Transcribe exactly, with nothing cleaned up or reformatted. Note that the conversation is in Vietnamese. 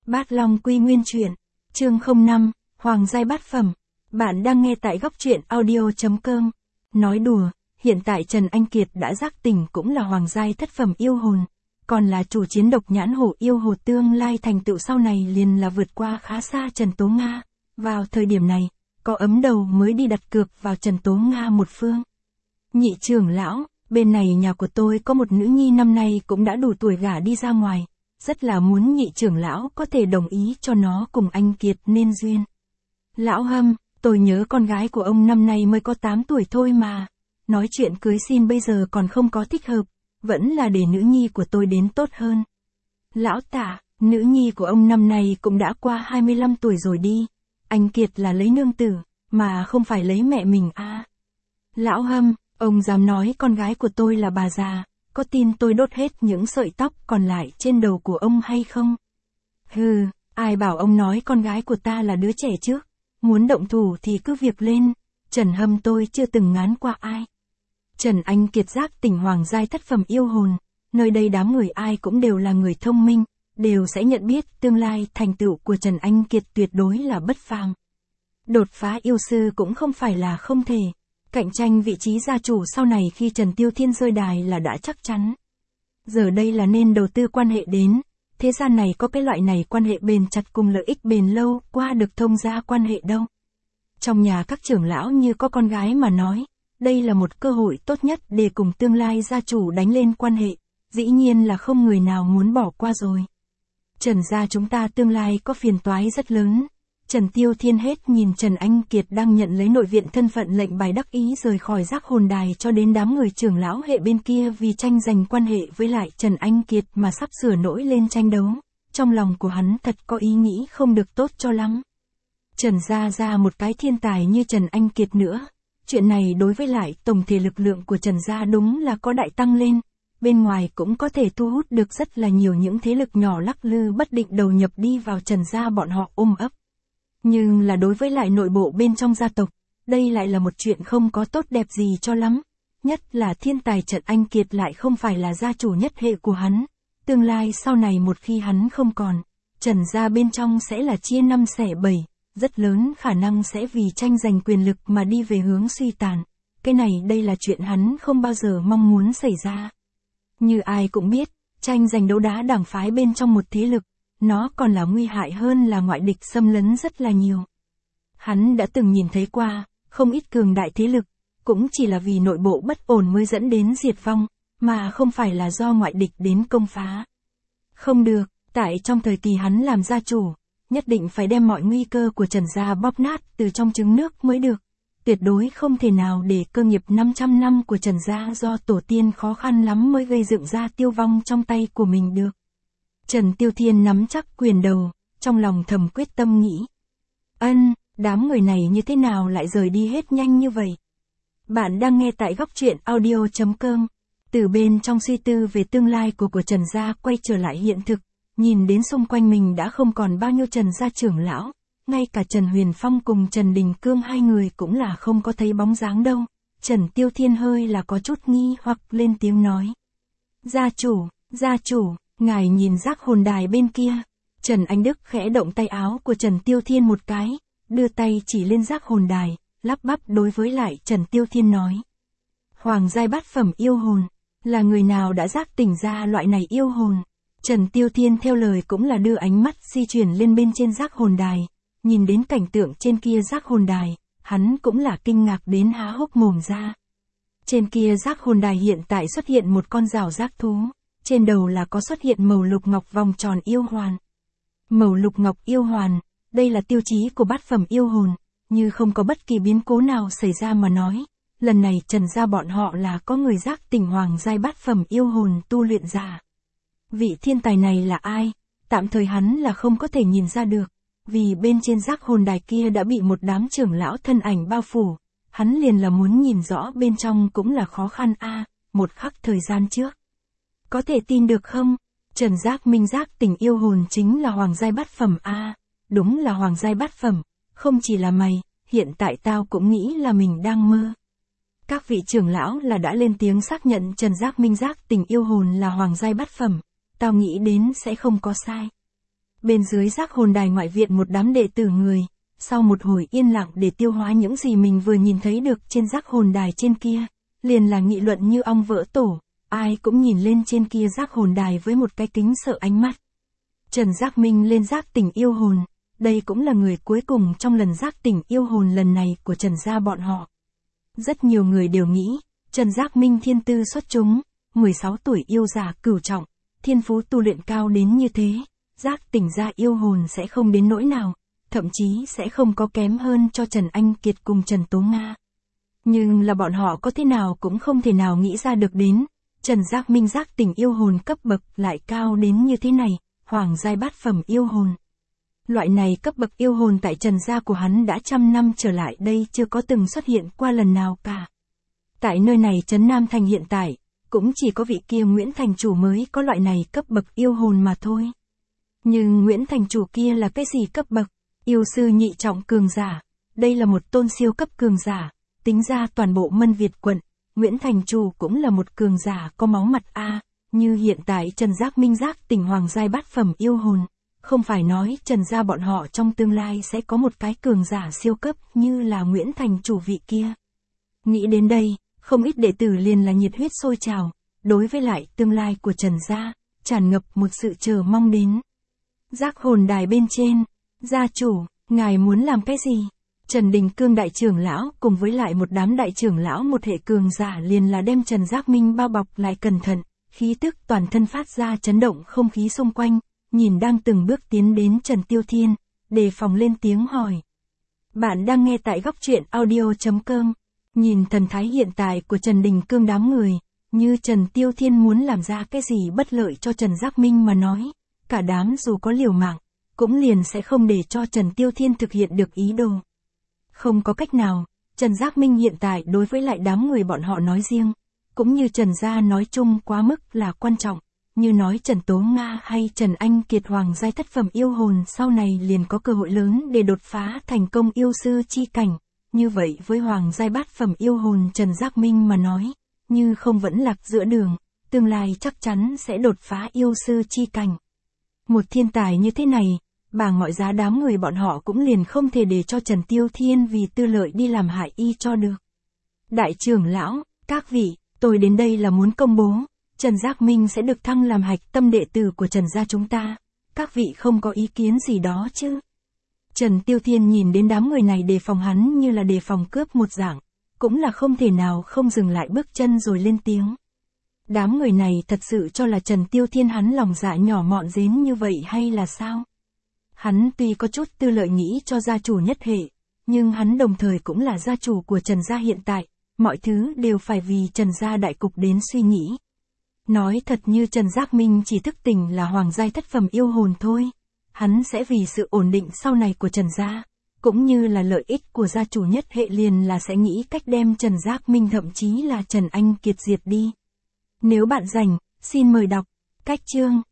Bát Long Quy Nguyên Truyện, chương không năm, Hoàng giai bát phẩm. Bạn đang nghe tại góc truyện audio chấm com. Nói đùa, hiện tại Trần Anh Kiệt đã giác tỉnh cũng là hoàng giai thất phẩm yêu hồn, còn là chủ chiến độc nhãn hổ yêu hồ, tương lai thành tựu sau này liền là vượt qua khá xa Trần Tố Nga. Vào thời điểm này, có ấm đầu mới đi đặt cược vào Trần Tố Nga một phương. Nhị trưởng lão, bên này nhà của tôi có một nữ nhi năm nay cũng đã đủ tuổi gả đi ra ngoài, rất là muốn nhị trưởng lão có thể đồng ý cho nó cùng anh Kiệt nên duyên. Lão Hâm, tôi nhớ con gái của ông năm nay mới có tám tuổi thôi mà, nói chuyện cưới xin bây giờ còn không có thích hợp, vẫn là để nữ nhi của tôi đến tốt hơn. Lão Tả, nữ nhi của ông năm nay cũng đã qua hai mươi lăm tuổi rồi đi, anh Kiệt là lấy nương tử, mà không phải lấy mẹ mình à. Lão Hâm, ông dám nói con gái của tôi là bà già, có tin tôi đốt hết những sợi tóc còn lại trên đầu của ông hay không? Hừ, ai bảo ông nói con gái của ta là đứa trẻ chứ? Muốn động thủ thì cứ việc lên, Trần Hâm tôi chưa từng ngán qua ai. Trần Anh Kiệt giác tỉnh hoàng giai thất phẩm yêu hồn, nơi đây đám người ai cũng đều là người thông minh, đều sẽ nhận biết tương lai thành tựu của Trần Anh Kiệt tuyệt đối là bất phàm. Đột phá yêu sư cũng không phải là không thể. Cạnh tranh vị trí gia chủ sau này khi Trần Tiêu Thiên rơi đài là đã chắc chắn. Giờ đây là nên đầu tư quan hệ đến, thế gian này có cái loại này quan hệ bền chặt cùng lợi ích bền lâu qua được thông gia quan hệ đâu. Trong nhà các trưởng lão như có con gái mà nói, đây là một cơ hội tốt nhất để cùng tương lai gia chủ đánh lên quan hệ, dĩ nhiên là không người nào muốn bỏ qua rồi. Trần gia chúng ta tương lai có phiền toái rất lớn. Trần Tiêu Thiên hết nhìn Trần Anh Kiệt đang nhận lấy nội viện thân phận lệnh bài đắc ý rời khỏi giác hồn đài cho đến đám người trưởng lão hệ bên kia vì tranh giành quan hệ với lại Trần Anh Kiệt mà sắp sửa nổi lên tranh đấu. Trong lòng của hắn thật có ý nghĩ không được tốt cho lắm. Trần gia ra một cái thiên tài như Trần Anh Kiệt nữa. Chuyện này đối với lại tổng thể lực lượng của Trần gia đúng là có đại tăng lên. Bên ngoài cũng có thể thu hút được rất là nhiều những thế lực nhỏ lắc lư bất định đầu nhập đi vào Trần gia bọn họ ôm ấp. Nhưng là đối với lại nội bộ bên trong gia tộc, đây lại là một chuyện không có tốt đẹp gì cho lắm. Nhất là thiên tài Trần Anh Kiệt lại không phải là gia chủ nhất hệ của hắn. Tương lai sau này một khi hắn không còn, Trần gia bên trong sẽ là chia năm xẻ bảy, rất lớn khả năng sẽ vì tranh giành quyền lực mà đi về hướng suy tàn. Cái này đây là chuyện hắn không bao giờ mong muốn xảy ra. Như ai cũng biết, tranh giành đấu đá đảng phái bên trong một thế lực, nó còn là nguy hại hơn là ngoại địch xâm lấn rất là nhiều. Hắn đã từng nhìn thấy qua, không ít cường đại thế lực, cũng chỉ là vì nội bộ bất ổn mới dẫn đến diệt vong, mà không phải là do ngoại địch đến công phá. Không được, tại trong thời kỳ hắn làm gia chủ, nhất định phải đem mọi nguy cơ của Trần gia bóp nát từ trong trứng nước mới được. Tuyệt đối không thể nào để cơ nghiệp năm trăm năm của Trần gia do tổ tiên khó khăn lắm mới gây dựng ra tiêu vong trong tay của mình được. Trần Tiêu Thiên nắm chắc quyền đầu, trong lòng thầm quyết tâm nghĩ. Ân, đám người này như thế nào lại rời đi hết nhanh như vậy? Bạn đang nghe tại góc truyện audio chấm com. Từ bên trong suy tư về tương lai của của Trần gia quay trở lại hiện thực, nhìn đến xung quanh mình đã không còn bao nhiêu Trần gia trưởng lão, ngay cả Trần Huyền Phong cùng Trần Đình Cương hai người cũng là không có thấy bóng dáng đâu. Trần Tiêu Thiên hơi là có chút nghi hoặc lên tiếng nói. Gia chủ, gia chủ. Ngài nhìn giác hồn đài bên kia. Trần Anh Đức khẽ động tay áo của Trần Tiêu Thiên một cái, đưa tay chỉ lên giác hồn đài, lắp bắp đối với lại Trần Tiêu Thiên nói. Hoàng giai bát phẩm yêu hồn, là người nào đã giác tỉnh ra loại này yêu hồn? Trần Tiêu Thiên theo lời cũng là đưa ánh mắt di chuyển lên bên trên giác hồn đài, nhìn đến cảnh tượng trên kia giác hồn đài, hắn cũng là kinh ngạc đến há hốc mồm ra. Trên kia giác hồn đài hiện tại xuất hiện một con rào giác thú. Trên đầu là có xuất hiện màu lục ngọc vòng tròn yêu hoàn. Màu lục ngọc yêu hoàn, đây là tiêu chí của bát phẩm yêu hồn, như không có bất kỳ biến cố nào xảy ra mà nói. Lần này Trần gia bọn họ là có người giác tỉnh hoàng giai bát phẩm yêu hồn tu luyện giả. Vị thiên tài này là ai? Tạm thời hắn là không có thể nhìn ra được, vì bên trên giác hồn đài kia đã bị một đám trưởng lão thân ảnh bao phủ. Hắn liền là muốn nhìn rõ bên trong cũng là khó khăn a. À, một khắc thời gian trước. Có thể tin được không? Trần Giác Minh giác tỉnh yêu hồn chính là hoàng giai bát phẩm a. À, đúng là hoàng giai bát phẩm, không chỉ là mày, hiện tại tao cũng nghĩ là mình đang mơ. Các vị trưởng lão là đã lên tiếng xác nhận Trần Giác Minh giác tỉnh yêu hồn là hoàng giai bát phẩm, tao nghĩ đến sẽ không có sai. Bên dưới giác hồn đài ngoại viện một đám đệ tử người, sau một hồi yên lặng để tiêu hóa những gì mình vừa nhìn thấy được trên giác hồn đài trên kia, liền là nghị luận như ong vỡ tổ, ai cũng nhìn lên trên kia giác hồn đài với một cái kính sợ ánh mắt. Trần Giác Minh lên giác tỉnh yêu hồn, đây cũng là người cuối cùng trong lần giác tỉnh yêu hồn lần này của Trần gia bọn họ. Rất nhiều người đều nghĩ, Trần Giác Minh thiên tư xuất chúng, mười sáu tuổi yêu giả cửu trọng, thiên phú tu luyện cao đến như thế, giác tỉnh ra yêu hồn sẽ không đến nỗi nào, thậm chí sẽ không có kém hơn cho Trần Anh Kiệt cùng Trần Tố Nga. Nhưng là bọn họ có thế nào cũng không thể nào nghĩ ra được đến, Trần Giác Minh giác tỉnh yêu hồn cấp bậc lại cao đến như thế này, hoàng giai bát phẩm yêu hồn. Loại này cấp bậc yêu hồn tại Trần gia của hắn đã trăm năm trở lại đây chưa có từng xuất hiện qua lần nào cả. Tại nơi này Trấn Nam Thành hiện tại, cũng chỉ có vị kia Nguyễn Thành Chủ mới có loại này cấp bậc yêu hồn mà thôi. Nhưng Nguyễn Thành Chủ kia là cái gì cấp bậc? Yêu sư nhị trọng cường giả. Đây là một tôn siêu cấp cường giả. Tính ra toàn bộ Mân Việt quận, Nguyễn Thành Chủ cũng là một cường giả có máu mặt A. Như hiện tại Trần Giác Minh giác tỉnh hoàng giai bát phẩm yêu hồn. Không phải nói Trần gia bọn họ trong tương lai sẽ có một cái cường giả siêu cấp như là Nguyễn Thành Chủ vị kia. Nghĩ đến đây, không ít đệ tử liền là nhiệt huyết sôi trào, đối với lại tương lai của Trần gia, tràn ngập một sự chờ mong đến. Giác hồn đài bên trên, gia chủ, ngài muốn làm cái gì? Trần Đình Cương đại trưởng lão cùng với lại một đám đại trưởng lão một hệ cường giả liền là đem Trần Giác Minh bao bọc lại cẩn thận, khí tức toàn thân phát ra chấn động không khí xung quanh, nhìn đang từng bước tiến đến Trần Tiêu Thiên, đề phòng lên tiếng hỏi. Bạn đang nghe tại góc truyện audio chấm com. Nhìn thần thái hiện tại của Trần Đình Cương đám người, như Trần Tiêu Thiên muốn làm ra cái gì bất lợi cho Trần Giác Minh mà nói, cả đám dù có liều mạng, cũng liền sẽ không để cho Trần Tiêu Thiên thực hiện được ý đồ. Không có cách nào, Trần Giác Minh hiện tại đối với lại đám người bọn họ nói riêng, cũng như Trần gia nói chung quá mức là quan trọng, như nói Trần Tố Nga hay Trần Anh Kiệt hoàng giai thất phẩm yêu hồn sau này liền có cơ hội lớn để đột phá thành công yêu sư chi cảnh. Như vậy với hoàng giai bát phẩm yêu hồn Trần Giác Minh mà nói, như không vẫn lạc giữa đường, tương lai chắc chắn sẽ đột phá yêu sư chi cảnh. Một thiên tài như thế này, bằng mọi giá đám người bọn họ cũng liền không thể để cho Trần Tiêu Thiên vì tư lợi đi làm hại y cho được. Đại trưởng lão, các vị, tôi đến đây là muốn công bố, Trần Giác Minh sẽ được thăng làm hạch tâm đệ tử của Trần gia chúng ta, các vị không có ý kiến gì đó chứ? Trần Tiêu Thiên nhìn đến đám người này đề phòng hắn như là đề phòng cướp một dạng, cũng là không thể nào không dừng lại bước chân rồi lên tiếng. Đám người này thật sự cho là Trần Tiêu Thiên hắn lòng dạ nhỏ mọn dến như vậy hay là sao? Hắn tuy có chút tư lợi nghĩ cho gia chủ nhất hệ, nhưng hắn đồng thời cũng là gia chủ của Trần gia hiện tại, mọi thứ đều phải vì Trần gia đại cục đến suy nghĩ. Nói thật như Trần Giác Minh chỉ thức tỉnh là hoàng giai thất phẩm yêu hồn thôi. Hắn sẽ vì sự ổn định sau này của Trần gia, cũng như là lợi ích của gia chủ nhất hệ liền là sẽ nghĩ cách đem Trần Giác Minh thậm chí là Trần Anh Kiệt diệt đi. Nếu bạn rảnh, xin mời đọc. Cách chương.